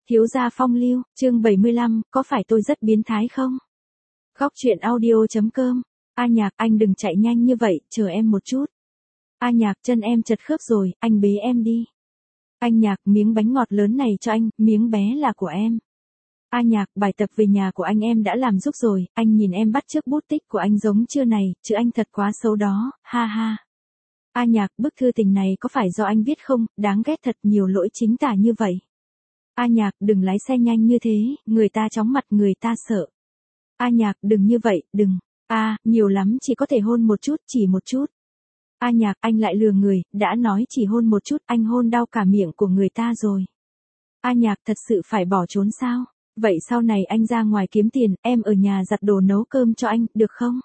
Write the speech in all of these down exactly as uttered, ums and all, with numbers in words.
Thiếu gia phong lưu, chương bảy mươi lăm, có phải tôi rất biến thái không? Góc truyện audio.com. A Nhạc, anh đừng chạy nhanh như vậy, chờ em một chút. A Nhạc, chân em chật khớp rồi, anh bế em đi. Anh Nhạc, miếng bánh ngọt lớn này cho anh, miếng bé là của em. A Nhạc, bài tập về nhà của anh em đã làm giúp rồi, anh nhìn em bắt chước bút tích của anh giống chưa này, chứ anh thật quá xấu đó, ha ha. A Nhạc, bức thư tình này có phải do anh viết không, đáng ghét thật, nhiều lỗi chính tả như vậy. A Nhạc, đừng lái xe nhanh như thế, người ta chóng mặt, người ta sợ. A Nhạc, đừng như vậy, đừng. A, nhiều lắm chỉ có thể hôn một chút, chỉ một chút. A Nhạc, anh lại lừa người, đã nói chỉ hôn một chút, anh hôn đau cả miệng của người ta rồi. A Nhạc, thật sự phải bỏ trốn sao? Vậy sau này anh ra ngoài kiếm tiền, em ở nhà giặt đồ nấu cơm cho anh, được không?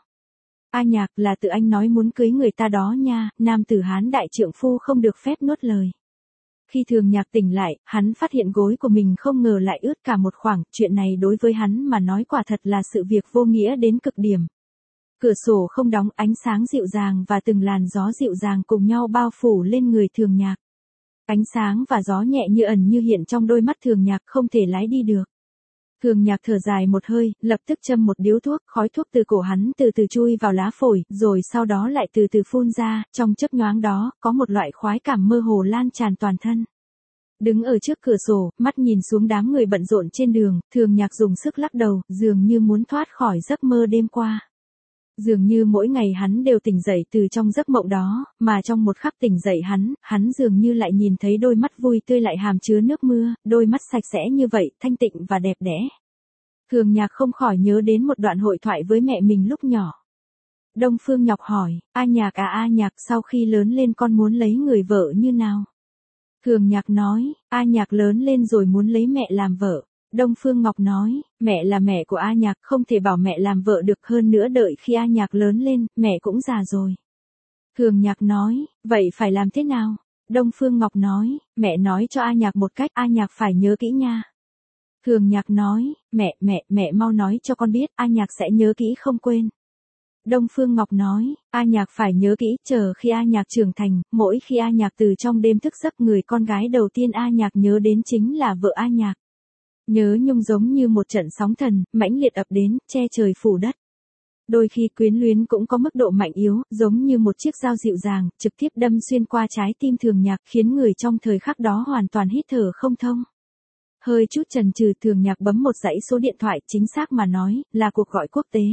A Nhạc, là tự anh nói muốn cưới người ta đó nha, nam tử Hán đại trượng phu không được phép nuốt lời. Khi Thường Nhạc tỉnh lại, hắn phát hiện gối của mình không ngờ lại ướt cả một khoảng, chuyện này đối với hắn mà nói quả thật là sự việc vô nghĩa đến cực điểm. Cửa sổ không đóng, ánh sáng dịu dàng và từng làn gió dịu dàng cùng nhau bao phủ lên người Thường Nhạc. Ánh sáng và gió nhẹ như ẩn như hiện trong đôi mắt Thường Nhạc không thể lái đi được. Thường Nhạc thở dài một hơi, lập tức châm một điếu thuốc, khói thuốc từ cổ hắn từ từ chui vào lá phổi, rồi sau đó lại từ từ phun ra, trong chớp nhoáng đó, có một loại khoái cảm mơ hồ lan tràn toàn thân. Đứng ở trước cửa sổ, mắt nhìn xuống đám người bận rộn trên đường, Thường Nhạc dùng sức lắc đầu, dường như muốn thoát khỏi giấc mơ đêm qua. Dường như mỗi ngày hắn đều tỉnh dậy từ trong giấc mộng đó, mà trong một khắc tỉnh dậy hắn, hắn dường như lại nhìn thấy đôi mắt vui tươi lại hàm chứa nước mưa, đôi mắt sạch sẽ như vậy, thanh tịnh và đẹp đẽ. Thường Nhạc không khỏi nhớ đến một đoạn hội thoại với mẹ mình lúc nhỏ. Đông Phương Ngọc hỏi, A Nhạc à A Nhạc, sau khi lớn lên con muốn lấy người vợ như nào? Thường Nhạc nói, A Nhạc lớn lên rồi muốn lấy mẹ làm vợ. Đông Phương Ngọc nói, mẹ là mẹ của A Nhạc, không thể bảo mẹ làm vợ được, hơn nữa đợi khi A Nhạc lớn lên, mẹ cũng già rồi. Thường Nhạc nói, vậy phải làm thế nào? Đông Phương Ngọc nói, mẹ nói cho A Nhạc một cách, A Nhạc phải nhớ kỹ nha. Thường Nhạc nói, mẹ, mẹ, mẹ mau nói cho con biết, A Nhạc sẽ nhớ kỹ không quên. Đông Phương Ngọc nói, A Nhạc phải nhớ kỹ, chờ khi A Nhạc trưởng thành, mỗi khi A Nhạc từ trong đêm thức giấc, người con gái đầu tiên A Nhạc nhớ đến chính là vợ A Nhạc. Nhớ nhung giống như một trận sóng thần, mãnh liệt ập đến, che trời phủ đất. Đôi khi quyến luyến cũng có mức độ mạnh yếu, giống như một chiếc dao dịu dàng, trực tiếp đâm xuyên qua trái tim Thường Nhạc, khiến người trong thời khắc đó hoàn toàn hít thở không thông. Hơi chút chần chừ, Thường Nhạc bấm một dãy số điện thoại, chính xác mà nói, là cuộc gọi quốc tế.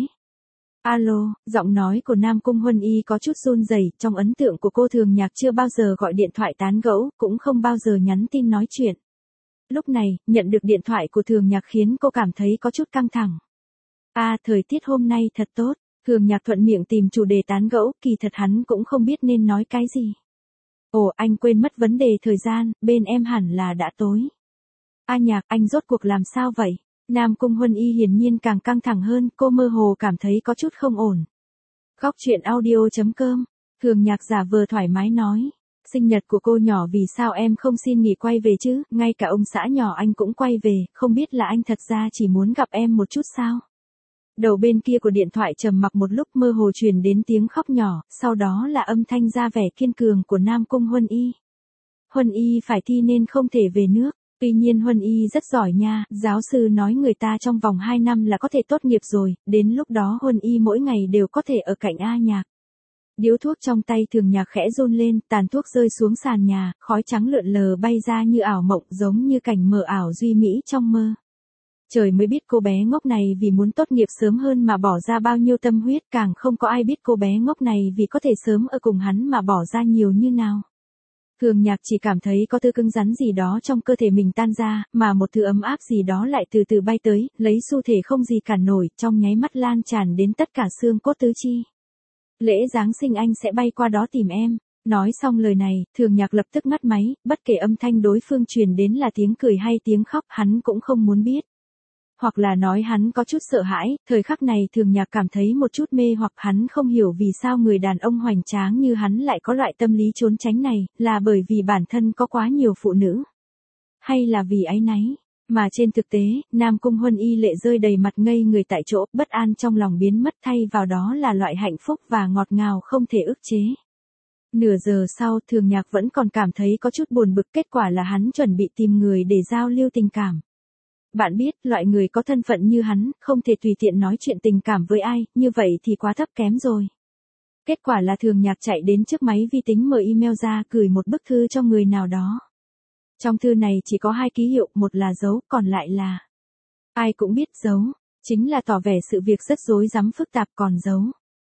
Alo, giọng nói của Nam Cung Huân Y có chút run rẩy, trong ấn tượng của cô Thường Nhạc chưa bao giờ gọi điện thoại tán gẫu, cũng không bao giờ nhắn tin nói chuyện. Lúc này, nhận được điện thoại của Thường Nhạc khiến cô cảm thấy có chút căng thẳng. A, à, thời tiết hôm nay thật tốt. Thường Nhạc thuận miệng tìm chủ đề tán gẫu, kỳ thật hắn cũng không biết nên nói cái gì. Ồ, anh quên mất vấn đề thời gian, bên em hẳn là đã tối. A Nhạc, anh rốt cuộc làm sao vậy? Nam Cung Huân Y hiển nhiên càng căng thẳng hơn, cô mơ hồ cảm thấy có chút không ổn. Góc truyện audio.com. Thường Nhạc giả vờ thoải mái nói. Sinh nhật của cô nhỏ, vì sao em không xin nghỉ quay về chứ, ngay cả ông xã nhỏ anh cũng quay về, không biết là anh thật ra chỉ muốn gặp em một chút sao? Đầu bên kia của điện thoại trầm mặc một lúc, mơ hồ truyền đến tiếng khóc nhỏ, sau đó là âm thanh ra vẻ kiên cường của Nam Cung Huân Y. Huân Y phải thi nên không thể về nước, tuy nhiên Huân Y rất giỏi nha, giáo sư nói người ta trong vòng hai năm là có thể tốt nghiệp rồi, đến lúc đó Huân Y mỗi ngày đều có thể ở cạnh A Nhạc. Điếu thuốc trong tay Thường Nhạc khẽ run lên, tàn thuốc rơi xuống sàn nhà, khói trắng lượn lờ bay ra như ảo mộng, giống như cảnh mờ ảo duy mỹ trong mơ. Trời mới biết cô bé ngốc này vì muốn tốt nghiệp sớm hơn mà bỏ ra bao nhiêu tâm huyết, càng không có ai biết cô bé ngốc này vì có thể sớm ở cùng hắn mà bỏ ra nhiều như nào. Thường Nhạc chỉ cảm thấy có thứ cứng rắn gì đó trong cơ thể mình tan ra, mà một thứ ấm áp gì đó lại từ từ bay tới, lấy xu thể không gì cản nổi, trong nháy mắt lan tràn đến tất cả xương cốt tứ chi. Lễ Giáng sinh anh sẽ bay qua đó tìm em. Nói xong lời này, Thường Nhạc lập tức ngắt máy, bất kể âm thanh đối phương truyền đến là tiếng cười hay tiếng khóc, hắn cũng không muốn biết. Hoặc là nói hắn có chút sợ hãi, thời khắc này Thường Nhạc cảm thấy một chút mê, hoặc hắn không hiểu vì sao người đàn ông hoành tráng như hắn lại có loại tâm lý trốn tránh này, là bởi vì bản thân có quá nhiều phụ nữ. Hay là vì áy náy. Mà trên thực tế, Nam Cung Huân Y lệ rơi đầy mặt, ngây người tại chỗ, bất an trong lòng biến mất, thay vào đó là loại hạnh phúc và ngọt ngào không thể ức chế. Nửa giờ sau, Thường Nhạc vẫn còn cảm thấy có chút buồn bực, kết quả là hắn chuẩn bị tìm người để giao lưu tình cảm. Bạn biết, loại người có thân phận như hắn, không thể tùy tiện nói chuyện tình cảm với ai, như vậy thì quá thấp kém rồi. Kết quả là Thường Nhạc chạy đến trước máy vi tính mở email ra gửi một bức thư cho người nào đó. Trong thư này chỉ có hai ký hiệu, một là dấu, còn lại là... Ai cũng biết dấu, chính là tỏ vẻ sự việc rất rối rắm phức tạp, còn dấu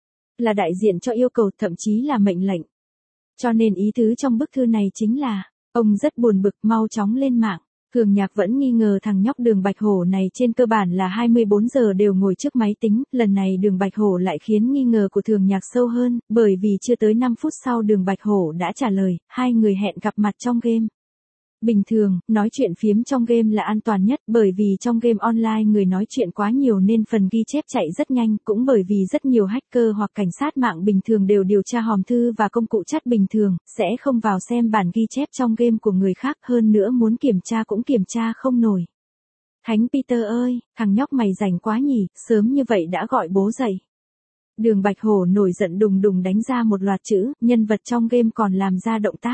là đại diện cho yêu cầu, thậm chí là mệnh lệnh. Cho nên ý tứ trong bức thư này chính là, ông rất buồn bực, mau chóng lên mạng. Thường Nhạc vẫn nghi ngờ thằng nhóc Đường Bạch Hổ này trên cơ bản là hai mươi bốn giờ đều ngồi trước máy tính, lần này Đường Bạch Hổ lại khiến nghi ngờ của Thường Nhạc sâu hơn, bởi vì chưa tới năm phút sau Đường Bạch Hổ đã trả lời, hai người hẹn gặp mặt trong game. Bình thường, nói chuyện phiếm trong game là an toàn nhất, bởi vì trong game online người nói chuyện quá nhiều nên phần ghi chép chạy rất nhanh, cũng bởi vì rất nhiều hacker hoặc cảnh sát mạng bình thường đều điều tra hòm thư và công cụ chat bình thường, sẽ không vào xem bản ghi chép trong game của người khác, hơn nữa muốn kiểm tra cũng kiểm tra không nổi. Thánh Peter ơi, thằng nhóc mày rảnh quá nhỉ, sớm như vậy đã gọi bố dậy. Đường Bạch Hổ nổi giận đùng đùng đánh ra một loạt chữ, nhân vật trong game còn làm ra động tác.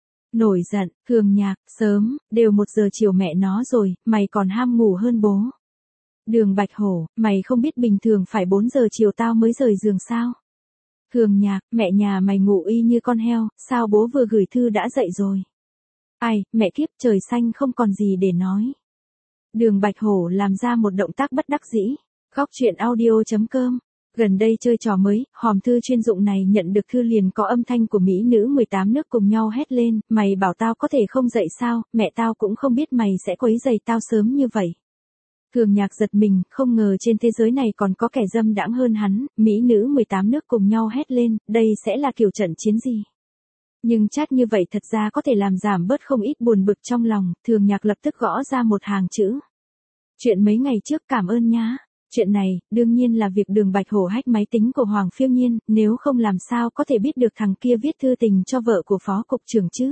Nổi giận, Thường Nhạc, sớm, đều một giờ chiều mẹ nó rồi, mày còn ham ngủ hơn bố. Đường Bạch Hổ, mày không biết bình thường phải bốn giờ chiều tao mới rời giường sao? Thường Nhạc, mẹ nhà mày ngủ y như con heo, sao bố vừa gửi thư đã dậy rồi? Ai, mẹ kiếp, trời xanh không còn gì để nói. Đường Bạch Hổ làm ra một động tác bất đắc dĩ. Góc truyện audio chấm com. Gần đây chơi trò mới, hòm thư chuyên dụng này nhận được thư liền có âm thanh của mỹ nữ mười tám nước cùng nhau hét lên, mày bảo tao có thể không dậy sao, mẹ tao cũng không biết mày sẽ quấy rầy tao sớm như vậy. Thường Nhạc giật mình, không ngờ trên thế giới này còn có kẻ dâm đãng hơn hắn, mỹ nữ mười tám nước cùng nhau hét lên, đây sẽ là kiểu trận chiến gì? Nhưng chat như vậy thật ra có thể làm giảm bớt không ít buồn bực trong lòng, Thường Nhạc lập tức gõ ra một hàng chữ. Chuyện mấy ngày trước, cảm ơn nhá. Chuyện này, đương nhiên là việc Đường Bạch Hổ hack máy tính của Hoàng Phiêu Nhiên, nếu không làm sao có thể biết được thằng kia viết thư tình cho vợ của phó cục trưởng chứ.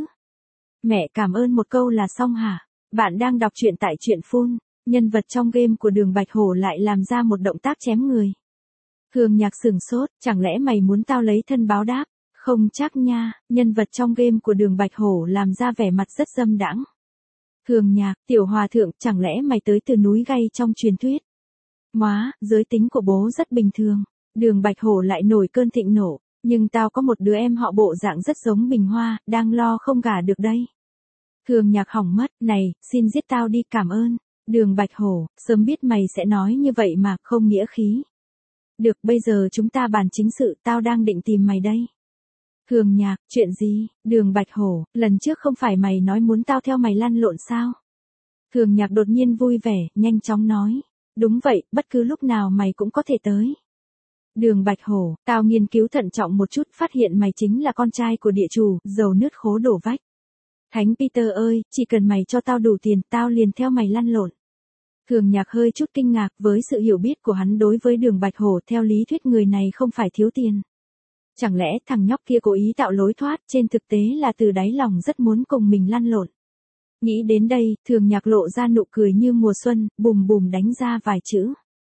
Mẹ cảm ơn một câu là xong hả? Bạn đang đọc truyện tại truyện Phun, nhân vật trong game của Đường Bạch Hổ lại làm ra một động tác chém người. Thường Nhạc sửng sốt, chẳng lẽ mày muốn tao lấy thân báo đáp? Không chắc nha, nhân vật trong game của Đường Bạch Hổ làm ra vẻ mặt rất dâm đãng. Thường Nhạc, tiểu hòa thượng, chẳng lẽ mày tới từ núi Gay trong truyền thuyết? Móa, giới tính của bố rất bình thường. Đường Bạch Hổ lại nổi cơn thịnh nộ, nhưng tao có một đứa em họ bộ dạng rất giống Bình Hoa, đang lo không gả được đây. Thường Nhạc hỏng mất, này, xin giết tao đi, cảm ơn. Đường Bạch Hổ, sớm biết mày sẽ nói như vậy mà, không nghĩa khí. Được, bây giờ chúng ta bàn chính sự, tao đang định tìm mày đây. Thường Nhạc, chuyện gì? Đường Bạch Hổ, lần trước không phải mày nói muốn tao theo mày lăn lộn sao? Thường Nhạc đột nhiên vui vẻ, nhanh chóng nói. Đúng vậy, bất cứ lúc nào mày cũng có thể tới. Đường Bạch Hổ, tao nghiên cứu thận trọng một chút, phát hiện mày chính là con trai của địa chủ, dầu nứt khố đổ vách. Thánh Peter ơi, chỉ cần mày cho tao đủ tiền, tao liền theo mày lăn lộn. Thường Nhạc hơi chút kinh ngạc với sự hiểu biết của hắn đối với Đường Bạch Hổ, theo lý thuyết người này không phải thiếu tiền. Chẳng lẽ thằng nhóc kia cố ý tạo lối thoát, trên thực tế là từ đáy lòng rất muốn cùng mình lăn lộn. Nghĩ đến đây, Thường Nhạc lộ ra nụ cười như mùa xuân, bùm bùm đánh ra vài chữ.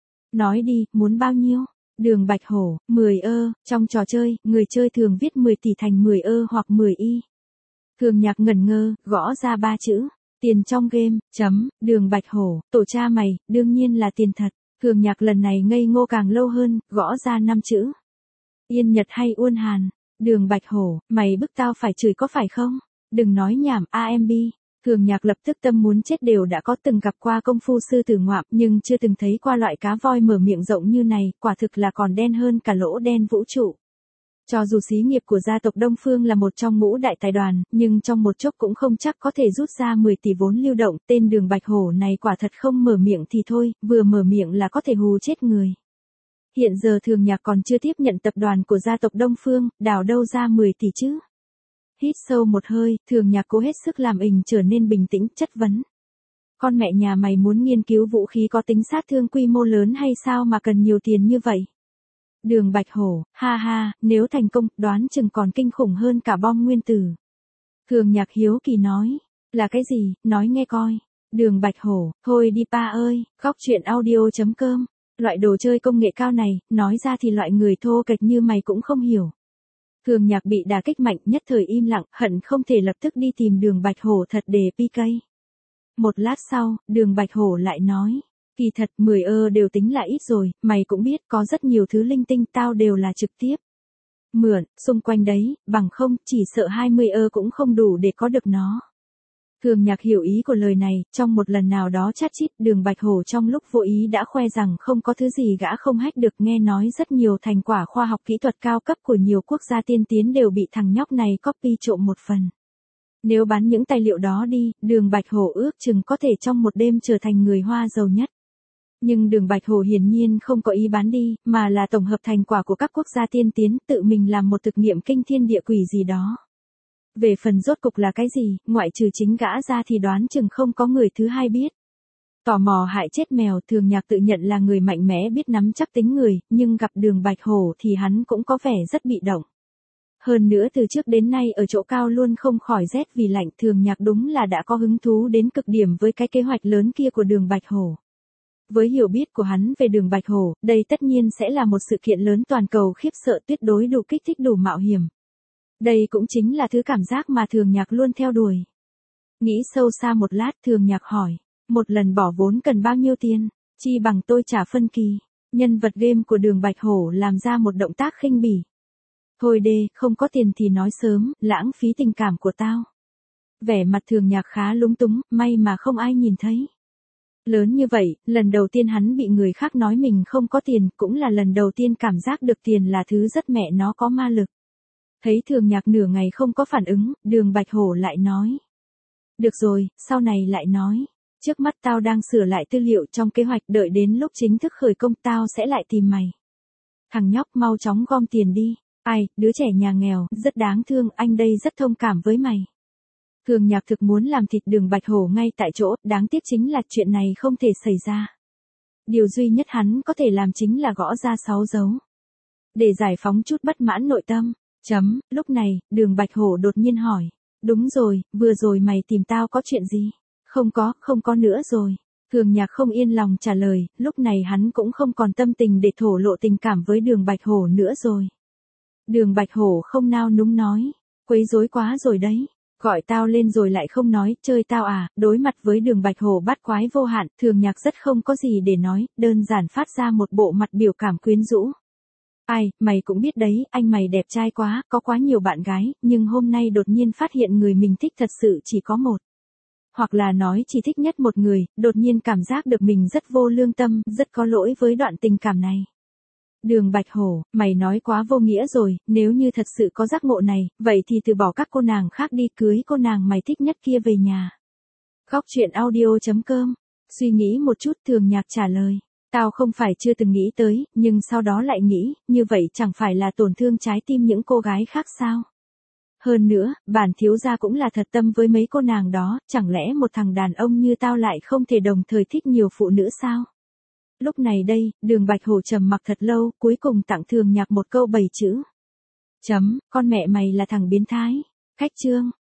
Nói đi, muốn bao nhiêu? Đường Bạch Hổ, mười ơ, trong trò chơi, người chơi thường viết mười tỷ thành mười ơ hoặc mười y. Thường Nhạc ngẩn ngơ, gõ ra ba chữ. Tiền trong game, chấm, Đường Bạch Hổ, tổ cha mày, đương nhiên là tiền thật. Thường Nhạc lần này ngây ngô càng lâu hơn, gõ ra năm chữ. Yên Nhật hay Uôn Hàn? Đường Bạch Hổ, mày bức tao phải chửi có phải không? Đừng nói nhảm, a em bê. Thường Nhạc lập tức tâm muốn chết, đều đã có từng gặp qua công phu sư tử ngoạm, nhưng chưa từng thấy qua loại cá voi mở miệng rộng như này, quả thực là còn đen hơn cả lỗ đen vũ trụ. Cho dù xí nghiệp của gia tộc Đông Phương là một trong ngũ đại tài đoàn, nhưng trong một chốc cũng không chắc có thể rút ra mười tỷ vốn lưu động, tên Đường Bạch Hổ này quả thật không mở miệng thì thôi, vừa mở miệng là có thể hù chết người. Hiện giờ Thường Nhạc còn chưa tiếp nhận tập đoàn của gia tộc Đông Phương, đào đâu ra mười tỷ chứ? Hít sâu một hơi, Thường Nhạc cố hết sức làm mình trở nên bình tĩnh, chất vấn. Con mẹ nhà mày muốn nghiên cứu vũ khí có tính sát thương quy mô lớn hay sao mà cần nhiều tiền như vậy? Đường Bạch Hổ, ha ha, nếu thành công, đoán chừng còn kinh khủng hơn cả bom nguyên tử. Thường Nhạc hiếu kỳ nói, là cái gì, nói nghe coi. Đường Bạch Hổ, thôi đi pa ơi, góc truyện audio chấm com. Loại đồ chơi công nghệ cao này, nói ra thì loại người thô kệch như mày cũng không hiểu. Thường Nhạc bị đả kích mạnh, nhất thời im lặng, hận không thể lập tức đi tìm Đường Bạch Hổ thật để pê ca. Một lát sau, Đường Bạch Hổ lại nói. Kỳ thật mười ơ đều tính là ít rồi, mày cũng biết có rất nhiều thứ linh tinh tao đều là trực tiếp mượn, xung quanh đấy, bằng không, chỉ sợ hai mươi ơ cũng không đủ để có được nó. Thường Nhạc hiểu ý của lời này, trong một lần nào đó chát chít, Đường Bạch Hổ trong lúc vô ý đã khoe rằng không có thứ gì gã không hack được, nghe nói rất nhiều thành quả khoa học kỹ thuật cao cấp của nhiều quốc gia tiên tiến đều bị thằng nhóc này copy trộm một phần. Nếu bán những tài liệu đó đi, Đường Bạch Hổ ước chừng có thể trong một đêm trở thành người Hoa giàu nhất. Nhưng Đường Bạch Hổ hiển nhiên không có ý bán đi, mà là tổng hợp thành quả của các quốc gia tiên tiến, tự mình làm một thực nghiệm kinh thiên địa quỷ gì đó. Về phần rốt cục là cái gì, ngoại trừ chính gã ra thì đoán chừng không có người thứ hai biết. Tò mò hại chết mèo, Thường Nhạc tự nhận là người mạnh mẽ biết nắm chắc tính người, nhưng gặp Đường Bạch Hổ thì hắn cũng có vẻ rất bị động. Hơn nữa từ trước đến nay ở chỗ cao luôn không khỏi rét vì lạnh, Thường Nhạc đúng là đã có hứng thú đến cực điểm với cái kế hoạch lớn kia của Đường Bạch Hổ. Với hiểu biết của hắn về Đường Bạch Hổ, đây tất nhiên sẽ là một sự kiện lớn toàn cầu khiếp sợ tuyệt đối đủ kích thích đủ mạo hiểm. Đây cũng chính là thứ cảm giác mà Thường Nhạc luôn theo đuổi. Nghĩ sâu xa một lát, Thường Nhạc hỏi, một lần bỏ vốn cần bao nhiêu tiền, chi bằng tôi trả phân kỳ. Nhân vật game của Đường Bạch Hổ làm ra một động tác khinh bỉ. Thôi đê, không có tiền thì nói sớm, lãng phí tình cảm của tao. Vẻ mặt Thường Nhạc khá lúng túng, may mà không ai nhìn thấy. Lớn như vậy, lần đầu tiên hắn bị người khác nói mình không có tiền, cũng là lần đầu tiên cảm giác được tiền là thứ rất mẹ nó có ma lực. Thấy Thường Nhạc nửa ngày không có phản ứng, Đường Bạch Hổ lại nói. Được rồi, sau này lại nói. Trước mắt tao đang sửa lại tư liệu trong kế hoạch, đợi đến lúc chính thức khởi công tao sẽ lại tìm mày. Thằng nhóc mau chóng gom tiền đi. Ai, đứa trẻ nhà nghèo, rất đáng thương, anh đây rất thông cảm với mày. Thường Nhạc thực muốn làm thịt Đường Bạch Hổ ngay tại chỗ, đáng tiếc chính là chuyện này không thể xảy ra. Điều duy nhất hắn có thể làm chính là gõ ra sáu dấu. Để giải phóng chút bất mãn nội tâm. Chấm, lúc này, Đường Bạch Hổ đột nhiên hỏi. Đúng rồi, vừa rồi mày tìm tao có chuyện gì? Không có, không có nữa rồi. Thường Nhạc không yên lòng trả lời, lúc này hắn cũng không còn tâm tình để thổ lộ tình cảm với Đường Bạch Hổ nữa rồi. Đường Bạch Hổ không nao núng nói, quấy rối quá rồi đấy. Gọi tao lên rồi lại không nói, chơi tao à, đối mặt với Đường Bạch Hổ bắt quái vô hạn, Thường Nhạc rất không có gì để nói, đơn giản phát ra một bộ mặt biểu cảm quyến rũ. Ai, mày cũng biết đấy, anh mày đẹp trai quá, có quá nhiều bạn gái, nhưng hôm nay đột nhiên phát hiện người mình thích thật sự chỉ có một. Hoặc là nói chỉ thích nhất một người, đột nhiên cảm giác được mình rất vô lương tâm, rất có lỗi với đoạn tình cảm này. Đường Bạch Hổ, mày nói quá vô nghĩa rồi, nếu như thật sự có giác ngộ này, vậy thì từ bỏ các cô nàng khác đi, cưới cô nàng mày thích nhất kia về nhà. Góc truyện audio chấm com. Suy nghĩ một chút, Thường Nhạc trả lời. Tao không phải chưa từng nghĩ tới, nhưng sau đó lại nghĩ, như vậy chẳng phải là tổn thương trái tim những cô gái khác sao? Hơn nữa, bản thiếu gia cũng là thật tâm với mấy cô nàng đó, chẳng lẽ một thằng đàn ông như tao lại không thể đồng thời thích nhiều phụ nữ sao? Lúc này đây, Đường Bạch Hổ trầm mặc thật lâu, cuối cùng tặng Thường Nhạc một câu bảy chữ. Chấm, con mẹ mày là thằng biến thái. Khách chương.